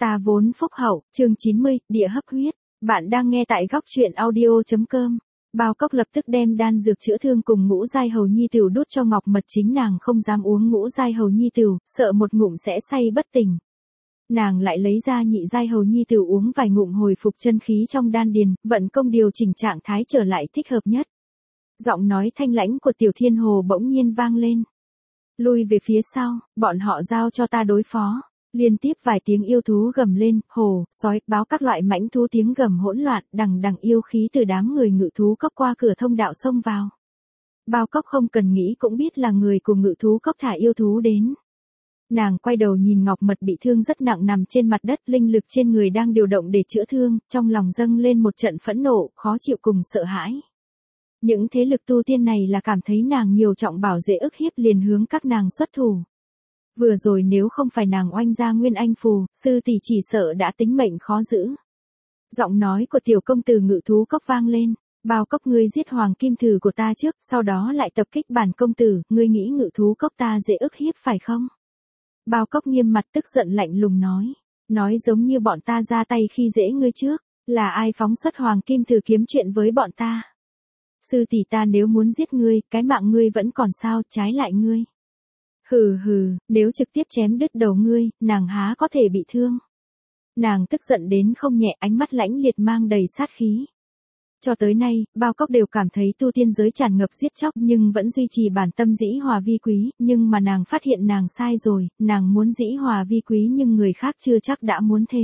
Ta vốn phúc hậu, chương 90, địa hấp huyết. Bạn đang nghe tại góc truyện audio.com. Bao Cốc lập tức đem đan dược chữa thương cùng ngũ giai hầu nhi tửu đút cho Ngọc Mật, chính nàng không dám uống ngũ giai hầu nhi tửu, sợ một ngụm sẽ say bất tỉnh. Nàng lại lấy ra nhị giai hầu nhi tửu uống vài ngụm hồi phục chân khí trong đan điền, vận công điều chỉnh trạng thái trở lại thích hợp nhất. Giọng nói thanh lãnh của Tiểu Thiên Hồ bỗng nhiên vang lên. Lui về phía sau, bọn họ giao cho ta đối phó. Liên tiếp vài tiếng yêu thú gầm lên, hổ, sói, báo các loại mãnh thú tiếng gầm hỗn loạn, đằng đằng yêu khí từ đám người ngự thú cốc qua cửa thông đạo xông vào. Bao Cốc không cần nghĩ cũng biết là người của ngự thú cốc thả yêu thú đến. Nàng quay đầu nhìn Ngọc Mật bị thương rất nặng nằm trên mặt đất, linh lực trên người đang điều động để chữa thương, trong lòng dâng lên một trận phẫn nộ, khó chịu cùng sợ hãi. Những thế lực tu tiên này là cảm thấy nàng nhiều trọng bảo dễ ức hiếp liền hướng các nàng xuất thủ. Vừa rồi nếu không phải nàng oanh ra nguyên anh phù, sư tỷ chỉ sợ đã tính mệnh khó giữ. Giọng nói của tiểu công tử ngự thú cốc vang lên. Bao Cốc, ngươi giết hoàng kim thử của ta trước, sau đó lại tập kích bản công tử, ngươi nghĩ ngự thú cốc ta dễ ức hiếp phải không? Bao Cốc nghiêm mặt tức giận lạnh lùng nói giống như bọn ta ra tay khi dễ ngươi trước, là ai phóng xuất hoàng kim thử kiếm chuyện với bọn ta? Sư tỷ ta nếu muốn giết ngươi, cái mạng ngươi vẫn còn sao, trái lại ngươi. Hừ, nếu trực tiếp chém đứt đầu ngươi, nàng há có thể bị thương. Nàng tức giận đến không nhẹ, ánh mắt lãnh liệt mang đầy sát khí. Cho tới nay, Bao Cốc đều cảm thấy tu tiên giới tràn ngập giết chóc nhưng vẫn duy trì bản tâm dĩ hòa vi quý, nhưng mà nàng phát hiện nàng sai rồi, nàng muốn dĩ hòa vi quý nhưng người khác chưa chắc đã muốn thế.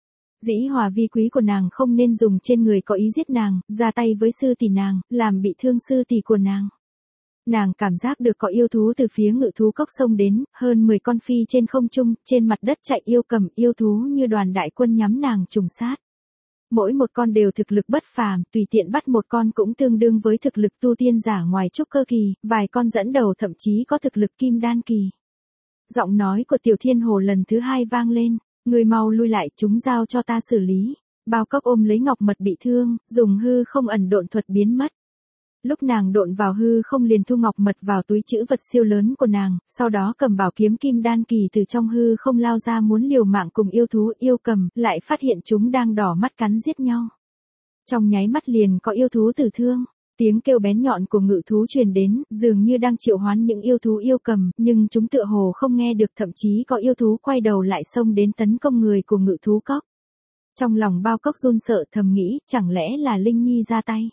Dĩ hòa vi quý của nàng không nên dùng trên người có ý giết nàng, ra tay với sư tỷ nàng, làm bị thương sư tỷ của nàng. Nàng cảm giác được có yêu thú từ phía ngự thú cốc xông đến, hơn 10 con phi trên không trung, trên mặt đất chạy yêu cầm, yêu thú như đoàn đại quân nhắm nàng trùng sát. Mỗi một con đều thực lực bất phàm, tùy tiện bắt một con cũng tương đương với thực lực tu tiên giả ngoài trúc cơ kỳ, vài con dẫn đầu thậm chí có thực lực kim đan kỳ. Giọng nói của Tiểu Thiên Hồ lần thứ hai vang lên, người mau lui lại, chúng giao cho ta xử lý. Bao Cốc ôm lấy Ngọc Mật bị thương, dùng hư không ẩn độn thuật biến mất. Lúc nàng độn vào hư không liền thu Ngọc Mật vào túi trữ vật siêu lớn của nàng, sau đó cầm bảo kiếm kim đan kỳ từ trong hư không lao ra muốn liều mạng cùng yêu thú yêu cầm, lại phát hiện chúng đang đỏ mắt cắn giết nhau. Trong nháy mắt liền có yêu thú tử thương, tiếng kêu bén nhọn của ngự thú truyền đến, dường như đang triệu hoán những yêu thú yêu cầm, nhưng chúng tựa hồ không nghe được, thậm chí có yêu thú quay đầu lại xông đến tấn công người của ngự thú cốc. Trong lòng Bao Cốc run sợ thầm nghĩ, chẳng lẽ là Linh Nhi ra tay?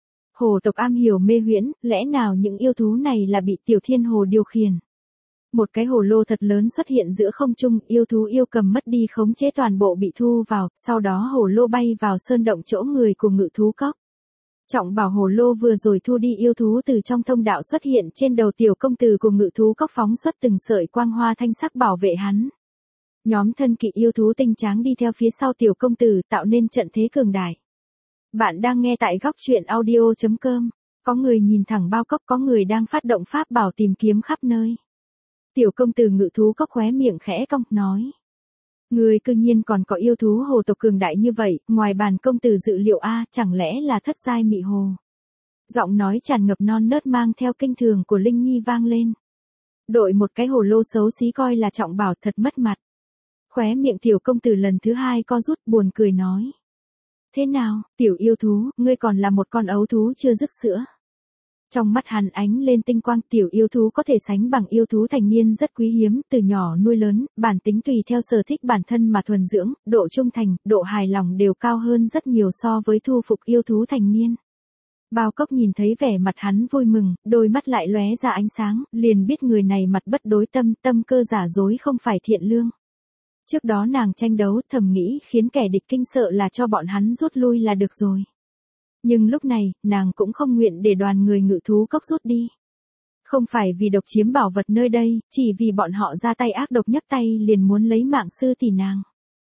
Hồ tộc am hiểu mê huyễn, lẽ nào những yêu thú này là bị Tiểu Thiên Hồ điều khiển? Một cái hồ lô thật lớn xuất hiện giữa không trung, yêu thú yêu cầm mất đi khống chế toàn bộ bị thu vào, sau đó hồ lô bay vào sơn động chỗ người của ngự thú cốc. Trọng bảo hồ lô vừa rồi thu đi yêu thú từ trong thông đạo xuất hiện trên đầu tiểu công tử của ngự thú cốc phóng xuất từng sợi quang hoa thanh sắc bảo vệ hắn. Nhóm thân kỵ yêu thú tinh tráng đi theo phía sau tiểu công tử tạo nên trận thế cường đại. Bạn đang nghe tại góc truyện audio.com. Có người nhìn thẳng Bao Cốc, có người đang phát động pháp bảo tìm kiếm khắp nơi. Tiểu công tử ngự thú cốc khóe miệng khẽ cong, nói. Người cư nhiên còn có yêu thú hồ tộc cường đại như vậy, ngoài bản công tử dự liệu chẳng lẽ là thất giai mị hồ. Giọng nói tràn ngập non nớt mang theo kinh thường của Linh Nhi vang lên. Đội một cái hồ lô xấu xí coi là trọng bảo, thật mất mặt. Khóe miệng tiểu công tử lần thứ hai co rút, buồn cười nói. Thế nào, tiểu yêu thú, ngươi còn là một con ấu thú chưa dứt sữa. Trong mắt hắn ánh lên tinh quang, tiểu yêu thú có thể sánh bằng yêu thú thành niên rất quý hiếm, từ nhỏ nuôi lớn, bản tính tùy theo sở thích bản thân mà thuần dưỡng, độ trung thành, độ hài lòng đều cao hơn rất nhiều so với thu phục yêu thú thành niên. Bao Cốc nhìn thấy vẻ mặt hắn vui mừng, đôi mắt lại lóe ra ánh sáng, liền biết người này mặt bất đối tâm, tâm cơ giả dối không phải thiện lương. Trước đó nàng tranh đấu thầm nghĩ khiến kẻ địch kinh sợ là cho bọn hắn rút lui là được rồi. Nhưng lúc này, nàng cũng không nguyện để đoàn người ngự thú cốc rút đi. Không phải vì độc chiếm bảo vật nơi đây, chỉ vì bọn họ ra tay ác độc nhấc tay liền muốn lấy mạng sư tỷ nàng.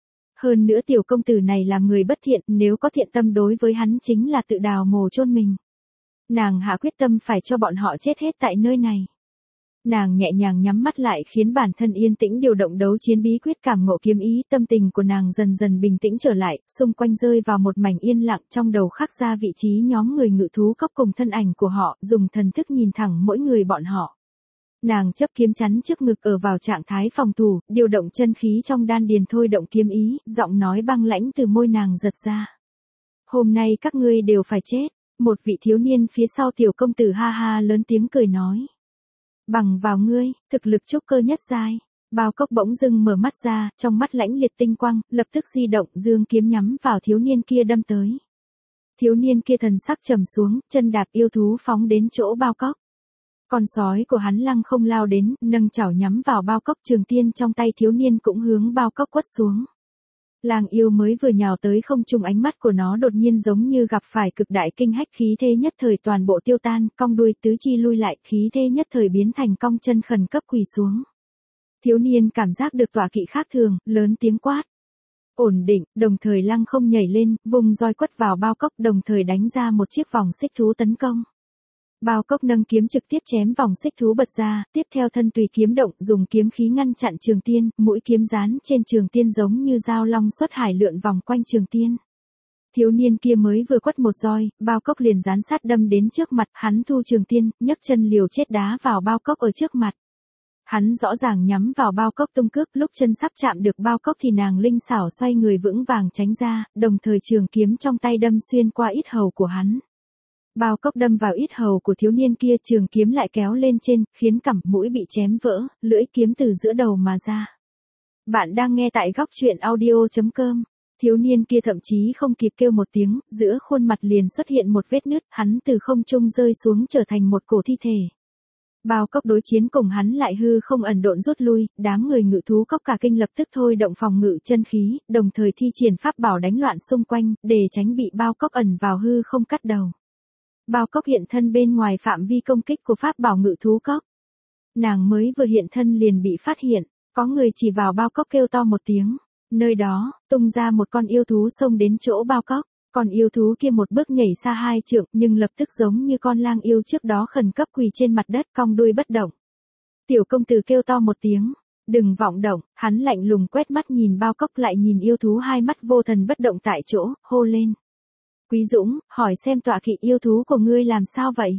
Hơn nữa tiểu công tử này làm người bất thiện, nếu có thiện tâm đối với hắn chính là tự đào mồ chôn mình. Nàng hạ quyết tâm phải cho bọn họ chết hết tại nơi này. Nàng nhẹ nhàng nhắm mắt lại khiến bản thân yên tĩnh điều động đấu chiến bí quyết cảm ngộ kiếm ý, tâm tình của nàng dần dần bình tĩnh trở lại, xung quanh rơi vào một mảnh yên lặng, trong đầu khắc ra vị trí nhóm người ngự thú cốc cùng thân ảnh của họ, dùng thần thức nhìn thẳng mỗi người bọn họ. Nàng chấp kiếm chắn trước ngực ở vào trạng thái phòng thủ, điều động chân khí trong đan điền thôi động kiếm ý, giọng nói băng lãnh từ môi nàng giật ra. Hôm nay các ngươi đều phải chết. Một vị thiếu niên phía sau tiểu công tử ha ha lớn tiếng cười nói. Bằng vào ngươi, thực lực trúc cơ nhất giai. Bao Cốc bỗng dưng mở mắt ra, trong mắt lãnh liệt tinh quang, lập tức di động dương kiếm nhắm vào thiếu niên kia đâm tới. Thiếu niên kia thần sắc trầm xuống, chân đạp yêu thú phóng đến chỗ Bao Cốc. Con sói của hắn lăng không lao đến, nâng chảo nhắm vào Bao Cốc, trường tiên trong tay thiếu niên cũng hướng Bao Cốc quất xuống. Lang yêu mới vừa nhào tới không trung, ánh mắt của nó đột nhiên giống như gặp phải cực đại kinh hách, khí thế nhất thời toàn bộ tiêu tan, cong đuôi tứ chi lui lại, khí thế nhất thời biến thành cong chân khẩn cấp quỳ xuống. Thiếu niên cảm giác được tọa kỵ khác thường, lớn tiếng quát. Ổn định, đồng thời lăng không nhảy lên, vùng roi quất vào Bao Cốc, đồng thời đánh ra một chiếc vòng xích thú tấn công. Bao Cốc nâng kiếm trực tiếp chém vòng xích thú bật ra, tiếp theo thân tùy kiếm động, dùng kiếm khí ngăn chặn trường tiên, mũi kiếm dán trên trường tiên giống như dao long xuất hải lượn vòng quanh trường tiên. Thiếu niên kia mới vừa quất một roi, Bao Cốc liền dán sát đâm đến trước mặt, hắn thu trường tiên, nhấc chân liều chết đá vào Bao Cốc ở trước mặt. Hắn rõ ràng nhắm vào Bao Cốc tung cước, lúc chân sắp chạm được Bao Cốc thì nàng linh xảo xoay người vững vàng tránh ra, đồng thời trường kiếm trong tay đâm xuyên qua yết hầu của hắn. Bao Cốc đâm vào yết hầu của thiếu niên kia, trường kiếm lại kéo lên trên, khiến cằm mũi bị chém vỡ, lưỡi kiếm từ giữa đầu mà ra. Bạn đang nghe tại góc truyện audio.com. Thiếu niên kia thậm chí không kịp kêu một tiếng, giữa khuôn mặt liền xuất hiện một vết nứt, hắn từ không trung rơi xuống trở thành một cổ thi thể. Bao Cốc đối chiến cùng hắn lại hư không ẩn độn rút lui, đám người ngự thú cốc cả kinh lập tức thôi động phòng ngự chân khí, đồng thời thi triển pháp bảo đánh loạn xung quanh, để tránh bị Bao Cốc ẩn vào hư không cắt đầu. Bao Cốc hiện thân bên ngoài phạm vi công kích của pháp bảo ngự thú cốc. Nàng mới vừa hiện thân liền bị phát hiện, có người chỉ vào Bao Cốc kêu to một tiếng. Nơi đó, tung ra một con yêu thú xông đến chỗ Bao Cốc. Con yêu thú kia một bước nhảy xa 2 trượng, nhưng lập tức giống như con lang yêu trước đó khẩn cấp quỳ trên mặt đất, cong đuôi bất động. Tiểu công tử kêu to một tiếng, đừng vọng động, hắn lạnh lùng quét mắt nhìn Bao Cốc lại nhìn yêu thú, hai mắt vô thần bất động tại chỗ, hô lên. Quý Dũng, hỏi xem tọa kỵ yêu thú của ngươi làm sao vậy?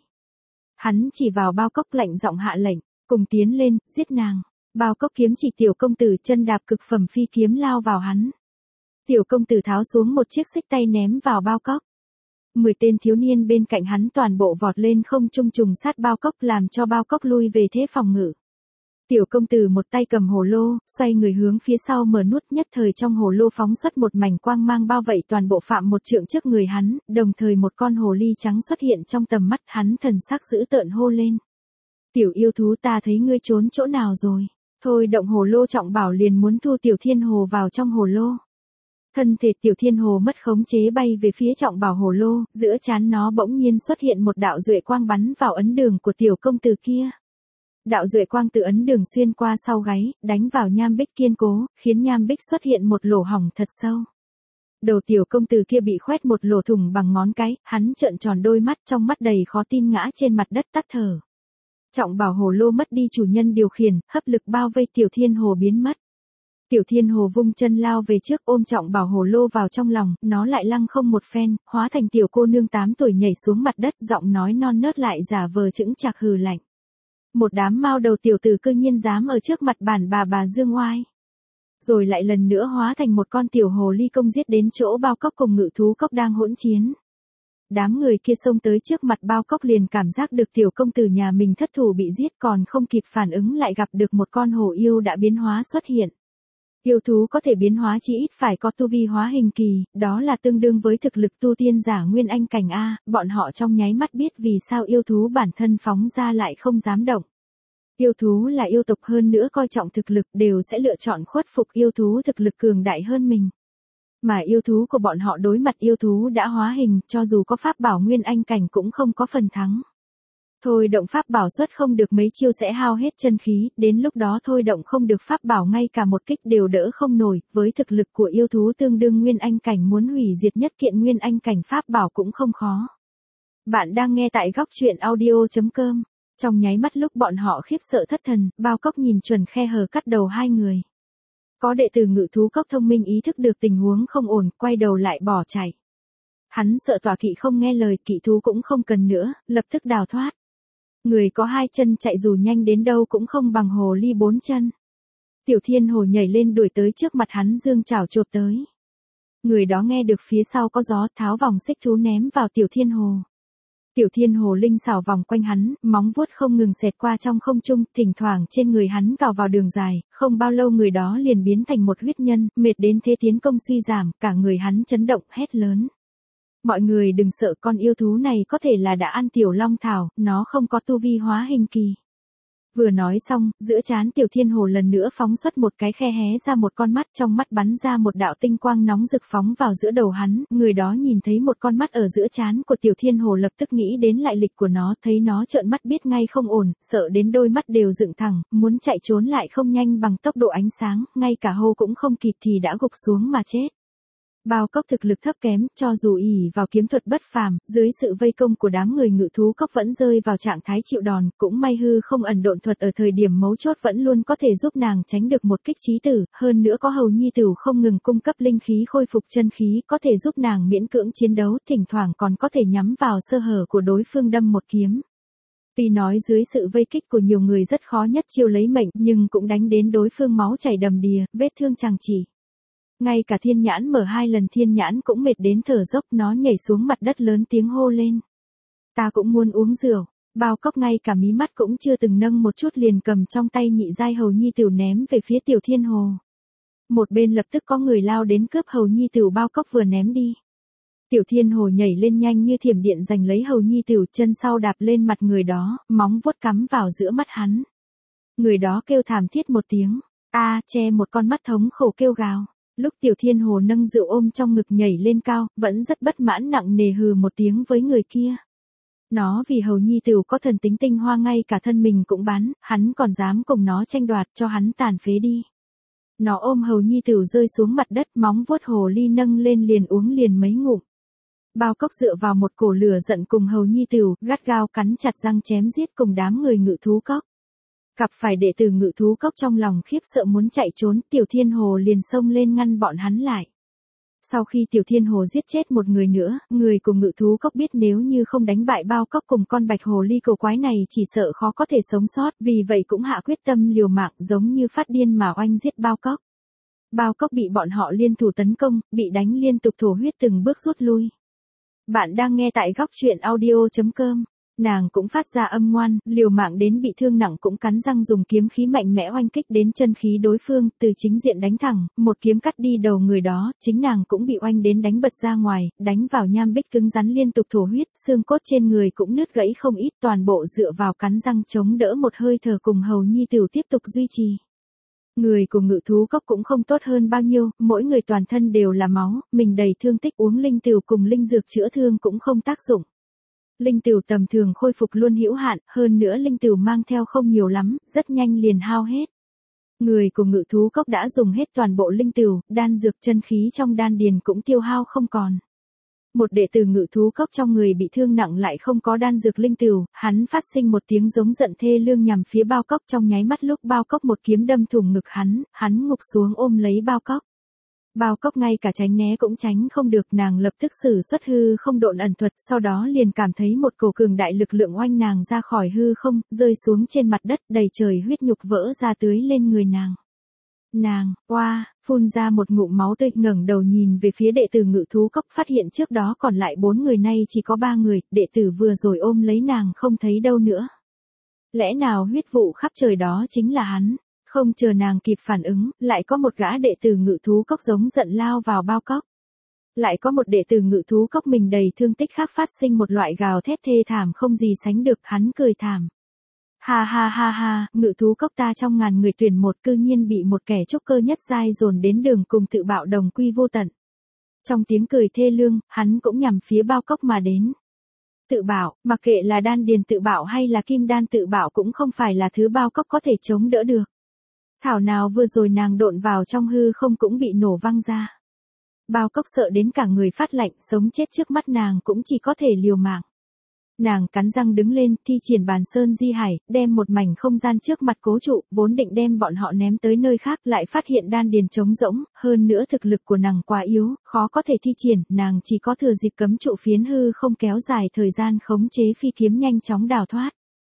Hắn chỉ vào Bao Cốc lạnh giọng hạ lệnh, cùng tiến lên, giết nàng. Bao Cốc kiếm chỉ tiểu công tử, chân đạp cực phẩm phi kiếm lao vào hắn. Tiểu công tử tháo xuống một chiếc xích tay ném vào Bao Cốc. 10 tên thiếu niên bên cạnh hắn toàn bộ vọt lên không trung trùng sát Bao Cốc, làm cho Bao Cốc lui về thế phòng ngự. Tiểu công tử một tay cầm hồ lô, xoay người hướng phía sau mở nút, nhất thời trong hồ lô phóng xuất một mảnh quang mang bao vây toàn bộ phạm một trượng trước người hắn, đồng thời một con hồ ly trắng xuất hiện trong tầm mắt hắn, thần sắc dữ tợn hô lên. Tiểu yêu thú, ta thấy ngươi trốn chỗ nào rồi? Thôi động hồ lô trọng bảo liền muốn thu tiểu thiên hồ vào trong hồ lô. Thân thể tiểu thiên hồ mất khống chế bay về phía trọng bảo hồ lô, giữa trán nó bỗng nhiên xuất hiện một đạo duệ quang bắn vào ấn đường của tiểu công tử kia. Đạo duệ quang từ ấn đường xuyên qua sau gáy, đánh vào nham bích kiên cố, khiến nham bích xuất hiện một lỗ hổng thật sâu. Đầu tiểu công tử kia bị khoét một lỗ thủng bằng ngón cái, hắn trợn tròn đôi mắt, trong mắt đầy khó tin ngã trên mặt đất tắt thở. Trọng bảo hồ lô mất đi chủ nhân điều khiển, hấp lực bao vây tiểu thiên hồ biến mất. Tiểu thiên hồ vung chân lao về trước, ôm trọng bảo hồ lô vào trong lòng, nó lại lăng không một phen, hóa thành tiểu cô nương 8 tuổi nhảy xuống mặt đất, giọng nói non nớt lại giả vờ chững chạc hừ lạnh. Một đám mao đầu tiểu tử cư nhiên dám ở trước mặt bản bà dương oai. Rồi lại lần nữa hóa thành một con tiểu hồ ly công giết đến chỗ Bao Cốc cùng ngự thú cốc đang hỗn chiến. Đám người kia xông tới trước mặt Bao Cốc liền cảm giác được tiểu công tử nhà mình thất thủ bị giết, còn không kịp phản ứng lại gặp được một con hổ yêu đã biến hóa xuất hiện. Yêu thú có thể biến hóa chỉ ít phải có tu vi hóa hình kỳ, đó là tương đương với thực lực tu tiên giả nguyên anh cảnh A, bọn họ trong nháy mắt biết vì sao yêu thú bản thân phóng ra lại không dám động. Yêu thú là yêu tộc, hơn nữa coi trọng thực lực, đều sẽ lựa chọn khuất phục yêu thú thực lực cường đại hơn mình. Mà yêu thú của bọn họ đối mặt yêu thú đã hóa hình, cho dù có pháp bảo nguyên anh cảnh cũng không có phần thắng. Thôi động pháp bảo xuất không được mấy chiêu sẽ hao hết chân khí, đến lúc đó thôi động không được pháp bảo ngay cả một kích đều đỡ không nổi, với thực lực của yêu thú tương đương nguyên anh cảnh muốn hủy diệt nhất kiện nguyên anh cảnh pháp bảo cũng không khó. Bạn đang nghe tại góc truyện audio.com. Trong nháy mắt lúc bọn họ khiếp sợ thất thần, Bao Cốc nhìn chuẩn khe hở cắt đầu hai người. Có đệ tử ngự thú cốc thông minh ý thức được tình huống không ổn, quay đầu lại bỏ chạy. Hắn sợ tọa kỵ không nghe lời, kỵ thú cũng không cần nữa, lập tức đào thoát. Người có hai chân chạy dù nhanh đến đâu cũng không bằng hồ ly bốn chân. Tiểu Thiên Hồ nhảy lên đuổi tới trước mặt hắn giương chảo chộp tới. Người đó nghe được phía sau có gió tháo vòng xích thú ném vào Tiểu Thiên Hồ. Tiểu Thiên Hồ linh xảo vòng quanh hắn, móng vuốt không ngừng xẹt qua trong không trung, thỉnh thoảng trên người hắn cào vào đường dài, không bao lâu người đó liền biến thành một huyết nhân, mệt đến thế tiến công suy giảm, cả người hắn chấn động hét lớn. Mọi người đừng sợ, con yêu thú này có thể là đã ăn tiểu long thảo, nó không có tu vi hóa hình kỳ. Vừa nói xong, giữa trán Tiểu Thiên Hồ lần nữa phóng xuất một cái khe hé ra một con mắt, trong mắt bắn ra một đạo tinh quang nóng rực phóng vào giữa đầu hắn, người đó nhìn thấy một con mắt ở giữa trán của Tiểu Thiên Hồ lập tức nghĩ đến lại lịch của nó, thấy nó trợn mắt biết ngay không ổn, sợ đến đôi mắt đều dựng thẳng, muốn chạy trốn lại không nhanh bằng tốc độ ánh sáng, ngay cả hô cũng không kịp thì đã gục xuống mà chết. Bao Cốc thực lực thấp kém, cho dù ỷ vào kiếm thuật bất phàm, dưới sự vây công của đám người ngự thú cốc vẫn rơi vào trạng thái chịu đòn, cũng may hư không ẩn độn thuật ở thời điểm mấu chốt vẫn luôn có thể giúp nàng tránh được một kích chí tử, hơn nữa có Hầu Nhi Tửu không ngừng cung cấp linh khí khôi phục chân khí, có thể giúp nàng miễn cưỡng chiến đấu, thỉnh thoảng còn có thể nhắm vào sơ hở của đối phương đâm một kiếm. Tuy nói dưới sự vây kích của nhiều người rất khó nhất chiêu lấy mệnh, nhưng cũng đánh đến đối phương máu chảy đầm đìa, vết thương chằng chỉ. Ngay cả Thiên Nhãn mở 2 lần Thiên Nhãn cũng mệt đến thở dốc, nó nhảy xuống mặt đất lớn tiếng hô lên. Ta cũng muốn uống rượu. Bao Cốc ngay cả mí mắt cũng chưa từng nâng một chút liền cầm trong tay nhị giai Hầu Nhi Tửu ném về phía Tiểu Thiên Hồ. Một bên lập tức có người lao đến cướp Hầu Nhi Tửu Bao Cốc vừa ném đi. Tiểu Thiên Hồ nhảy lên nhanh như thiểm điện giành lấy Hầu Nhi Tửu, chân sau đạp lên mặt người đó, móng vuốt cắm vào giữa mắt hắn. Người đó kêu thảm thiết một tiếng, che một con mắt thống khổ kêu gào. Lúc Tiểu Thiên Hồ nâng rượu ôm trong ngực nhảy lên cao, vẫn rất bất mãn nặng nề hừ một tiếng với người kia. Nó vì Hầu Nhi Tửu có thần tính tinh hoa ngay cả thân mình cũng bán, hắn còn dám cùng nó tranh đoạt, cho hắn tàn phế đi. Nó ôm Hầu Nhi Tửu rơi xuống mặt đất, móng vuốt hồ ly nâng lên liền uống liền mấy ngụm. Bao Cốc dựa vào một cổ lửa giận cùng Hầu Nhi Tửu, gắt gao cắn chặt răng chém giết cùng đám người ngự thú cốc. Gặp phải đệ tử ngự thú cốc trong lòng khiếp sợ muốn chạy trốn, Tiểu Thiên Hồ liền xông lên ngăn bọn hắn lại. Sau khi Tiểu Thiên Hồ giết chết một người nữa, người cùng ngự thú cốc biết nếu như không đánh bại Bao Cốc cùng con bạch hồ ly cầu quái này chỉ sợ khó có thể sống sót, vì vậy cũng hạ quyết tâm liều mạng giống như phát điên mà oanh giết Bao Cốc. Bao Cốc bị bọn họ liên thủ tấn công, bị đánh liên tục thổ huyết từng bước rút lui. Bạn đang nghe tại góc truyện audio.com. Nàng cũng phát ra âm ngoan, liều mạng đến bị thương nặng cũng cắn răng dùng kiếm khí mạnh mẽ oanh kích đến chân khí đối phương, từ chính diện đánh thẳng, một kiếm cắt đi đầu người đó, chính nàng cũng bị oanh đến đánh bật ra ngoài, đánh vào nham bích cứng rắn liên tục thổ huyết, xương cốt trên người cũng nứt gãy không ít, toàn bộ dựa vào cắn răng chống đỡ một hơi thở cùng Hầu Nhi Tửu tiếp tục duy trì. Người của ngự thú cốc cũng không tốt hơn bao nhiêu, mỗi người toàn thân đều là máu, mình đầy thương tích, uống linh tửu cùng linh dược chữa thương cũng không tác dụng. Linh tửu tầm thường khôi phục luôn hữu hạn, hơn nữa linh tửu mang theo không nhiều lắm, rất nhanh liền hao hết. Người của ngự thú cốc đã dùng hết toàn bộ linh tửu, đan dược chân khí trong đan điền cũng tiêu hao không còn. Một đệ tử ngự thú cốc trong người bị thương nặng lại không có đan dược linh tửu, hắn phát sinh một tiếng giống giận thê lương nhằm phía Bao Cốc, trong nháy mắt lúc Bao Cốc một kiếm đâm thủng ngực hắn ngục xuống ôm lấy Bao Cốc. Bao Cốc ngay cả tránh né cũng tránh không được, nàng lập tức sử xuất hư không độn ẩn thuật, sau đó liền cảm thấy một cổ cường đại lực lượng oanh nàng ra khỏi hư không, rơi xuống trên mặt đất, đầy trời huyết nhục vỡ ra tưới lên người nàng. Nàng, phun ra một ngụm máu tươi, ngẩng đầu nhìn về phía đệ tử ngự thú cốc, phát hiện trước đó còn lại 4 người nay chỉ có 3 người, đệ tử vừa rồi ôm lấy nàng không thấy đâu nữa. Lẽ nào huyết vụ khắp trời đó chính là hắn? Không chờ nàng kịp phản ứng, lại có một gã đệ tử ngự thú cốc giống giận lao vào Bao Cốc. Lại có một đệ tử ngự thú cốc mình đầy thương tích khác phát sinh một loại gào thét thê thảm không gì sánh được, hắn cười thảm. Ha ha ha ha, ngự thú cốc ta trong ngàn người tuyển một, cư nhiên bị một kẻ trúc cơ nhất giai dồn đến đường cùng tự bạo đồng quy vô tận. Trong tiếng cười thê lương, hắn cũng nhằm phía Bao Cốc mà đến. Tự bạo, mặc kệ là đan điền tự bạo hay là kim đan tự bạo cũng không phải là thứ Bao Cốc có thể chống đỡ được. Thảo nào vừa rồi nàng độn vào trong hư không cũng bị nổ văng ra. Bao Cốc sợ đến cả người phát lạnh, sống chết trước mắt nàng cũng chỉ có thể liều mạng. Nàng cắn răng đứng lên, thi triển bàn sơn di hải, đem một mảnh không gian trước mặt cố trụ, vốn định đem bọn họ ném tới nơi khác, lại phát hiện đan điền trống rỗng, hơn nữa thực lực của nàng quá yếu, khó có thể thi triển, nàng chỉ có thừa dịp cấm trụ phiến hư không kéo dài thời gian khống chế phi kiếm nhanh chóng đào thoát.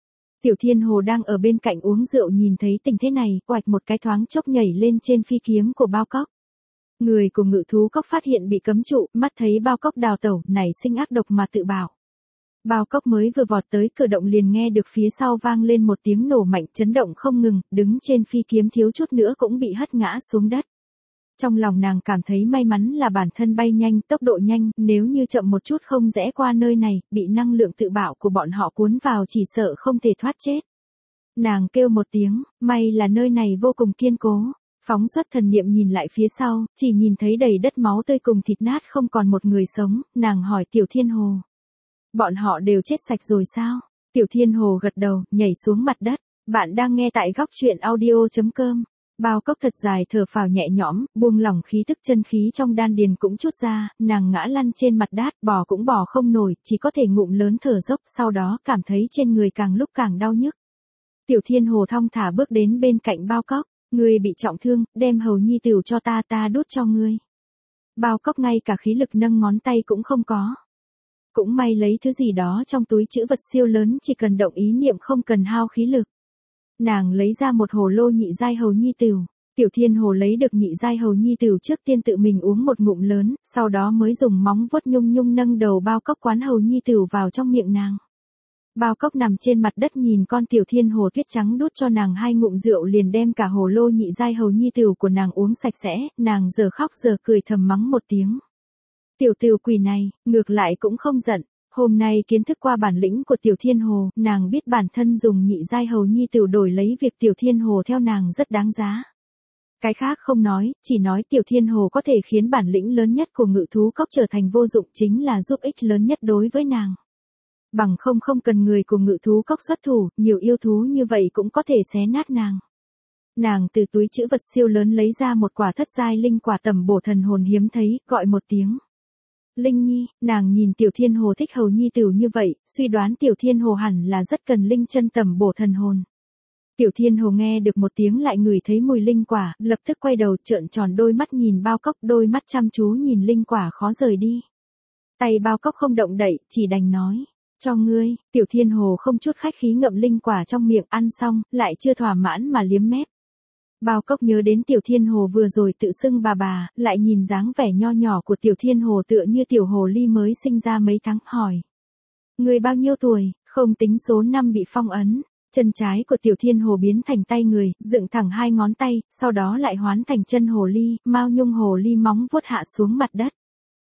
Tiểu Thiên Hồ đang ở bên cạnh uống rượu nhìn thấy tình thế này, oạch một cái thoáng chốc nhảy lên trên phi kiếm của Bao Cóc. Người của Ngự Thú Cốc phát hiện bị cấm trụ, mắt thấy Bao Cóc đào tẩu, nảy sinh ác độc mà tự bảo. Bao Cóc mới vừa vọt tới cửa động liền nghe được phía sau vang lên một tiếng nổ mạnh chấn động không ngừng, đứng trên phi kiếm thiếu chút nữa cũng bị hất ngã xuống đất. Trong lòng nàng cảm thấy may mắn là bản thân bay nhanh, tốc độ nhanh, nếu như chậm một chút không rẽ qua nơi này, bị năng lượng tự bạo của bọn họ cuốn vào chỉ sợ không thể thoát chết. Nàng kêu một tiếng, may là nơi này vô cùng kiên cố. Phóng xuất thần niệm nhìn lại phía sau, chỉ nhìn thấy đầy đất máu tươi cùng thịt nát không còn một người sống, nàng hỏi Tiểu Thiên Hồ. Bọn họ đều chết sạch rồi sao? Tiểu Thiên Hồ gật đầu, nhảy xuống mặt đất. Bạn đang nghe tại góc truyện audio.com. Bao Cóc thật dài thở phào nhẹ nhõm, buông lỏng khí tức chân khí trong đan điền cũng trút ra, nàng ngã lăn trên mặt đát, bò cũng bò không nổi, chỉ có thể ngụm lớn thở dốc, sau đó cảm thấy trên người càng lúc càng đau nhức. Tiểu Thiên Hồ thong thả bước đến bên cạnh Bao Cóc, ngươi bị trọng thương, đem hầu nhi tửu cho ta đút cho ngươi. Bao Cóc ngay cả khí lực nâng ngón tay cũng không có. Cũng may lấy thứ gì đó trong túi trữ vật siêu lớn chỉ cần động ý niệm không cần hao khí lực. Nàng lấy ra một hồ lô nhị giai hầu nhi tửu. Tiểu Thiên Hồ lấy được nhị giai hầu nhi tửu trước tiên tự mình uống một ngụm lớn, sau đó mới dùng móng vuốt nhung nhung nâng đầu Bao Cóc quán hầu nhi tửu vào trong miệng nàng. Bao Cóc nằm trên mặt đất nhìn con Tiểu Thiên Hồ tuyết trắng đút cho nàng 2 ngụm rượu liền đem cả hồ lô nhị giai hầu nhi tửu của nàng uống sạch sẽ, nàng giờ khóc giờ cười thầm mắng một tiếng. Tiểu Tửu quỷ này, ngược lại cũng không giận. Hôm nay kiến thức qua bản lĩnh của Tiểu Thiên Hồ, nàng biết bản thân dùng nhị giai hầu nhi tửu đổi lấy việc Tiểu Thiên Hồ theo nàng rất đáng giá. Cái khác không nói, chỉ nói Tiểu Thiên Hồ có thể khiến bản lĩnh lớn nhất của Ngự Thú Cốc trở thành vô dụng chính là giúp ích lớn nhất đối với nàng. Bằng không cần người của Ngự Thú Cốc xuất thủ, nhiều yêu thú như vậy cũng có thể xé nát nàng. Nàng từ túi trữ vật siêu lớn lấy ra một quả thất giai linh quả tầm bổ thần hồn hiếm thấy, gọi một tiếng. Linh Nhi, nàng nhìn Tiểu Thiên Hồ thích hầu nhi tửu như vậy, suy đoán Tiểu Thiên Hồ hẳn là rất cần linh chân tầm bổ thần hồn. Tiểu Thiên Hồ nghe được một tiếng lại ngửi thấy mùi linh quả, lập tức quay đầu trợn tròn đôi mắt nhìn Bao Cóc, đôi mắt chăm chú nhìn linh quả khó rời đi. Tay Bao Cóc không động đậy, chỉ đành nói, cho ngươi. Tiểu Thiên Hồ không chút khách khí ngậm linh quả trong miệng, ăn xong, lại chưa thỏa mãn mà liếm mép. Bao Cóc nhớ đến Tiểu Thiên Hồ vừa rồi tự xưng bà, lại nhìn dáng vẻ nho nhỏ của Tiểu Thiên Hồ tựa như tiểu hồ ly mới sinh ra mấy tháng, hỏi. Người bao nhiêu tuổi, không tính số năm bị phong ấn. Chân trái của Tiểu Thiên Hồ biến thành tay người, dựng thẳng 2 ngón tay, sau đó lại hoán thành chân hồ ly, mao nhung hồ ly móng vuốt hạ xuống mặt đất.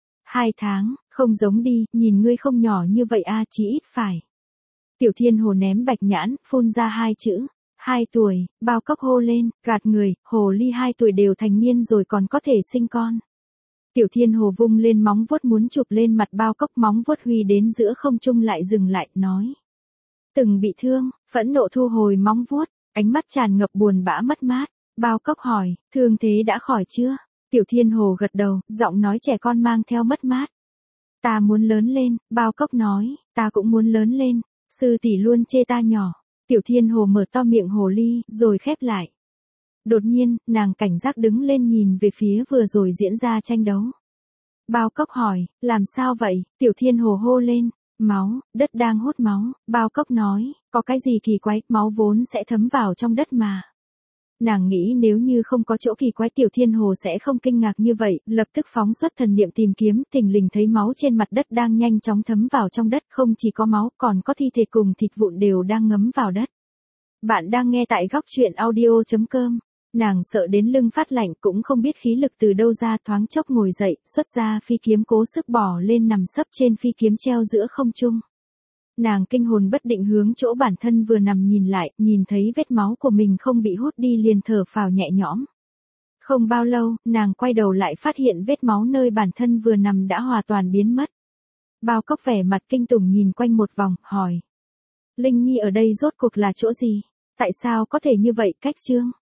2 tháng, không giống đi, nhìn ngươi không nhỏ như vậy a, chỉ ít phải. Tiểu Thiên Hồ ném bạch nhãn, phun ra 2 chữ. 2 tuổi, Bao Cóc hô lên, gạt người, hồ ly 2 tuổi đều thành niên rồi còn có thể sinh con. Tiểu Thiên Hồ vung lên móng vuốt muốn chụp lên mặt Bao Cóc, móng vuốt huy đến giữa không trung lại dừng lại, nói. Từng bị thương, phẫn nộ thu hồi móng vuốt, ánh mắt tràn ngập buồn bã mất mát. Bao Cóc hỏi, thương thế đã khỏi chưa? Tiểu Thiên Hồ gật đầu, giọng nói trẻ con mang theo mất mát. Ta muốn lớn lên, Bao Cóc nói, ta cũng muốn lớn lên, sư tỷ luôn chê ta nhỏ. Tiểu Thiên Hồ mở to miệng hồ ly, rồi khép lại. Đột nhiên, nàng cảnh giác đứng lên nhìn về phía vừa rồi diễn ra tranh đấu. Bao Cóc hỏi, làm sao vậy? Tiểu Thiên Hồ hô lên, máu, đất đang hút máu. Bao Cóc nói, có cái gì kỳ quái, máu vốn sẽ thấm vào trong đất mà. Nàng nghĩ nếu như không có chỗ kỳ quái Tiểu Thiên Hồ sẽ không kinh ngạc như vậy, lập tức phóng xuất thần niệm tìm kiếm, thình lình thấy máu trên mặt đất đang nhanh chóng thấm vào trong đất, không chỉ có máu, còn có thi thể cùng thịt vụn đều đang ngấm vào đất. Bạn đang nghe tại góc truyện audio.com. Nàng sợ đến lưng phát lạnh cũng không biết khí lực từ đâu ra, thoáng chốc ngồi dậy, xuất ra phi kiếm cố sức bỏ lên nằm sấp trên phi kiếm treo giữa không trung. Nàng kinh hồn bất định hướng chỗ bản thân vừa nằm nhìn lại, nhìn thấy vết máu của mình không bị hút đi liền thở phào nhẹ nhõm. Không bao lâu, nàng quay đầu lại phát hiện vết máu nơi bản thân vừa nằm đã hoàn toàn biến mất. Bao Cóc vẻ mặt kinh tủng nhìn quanh một vòng, hỏi. Linh Nhi ở đây rốt cuộc là chỗ gì? Tại sao có thể như vậy, Cách Trương?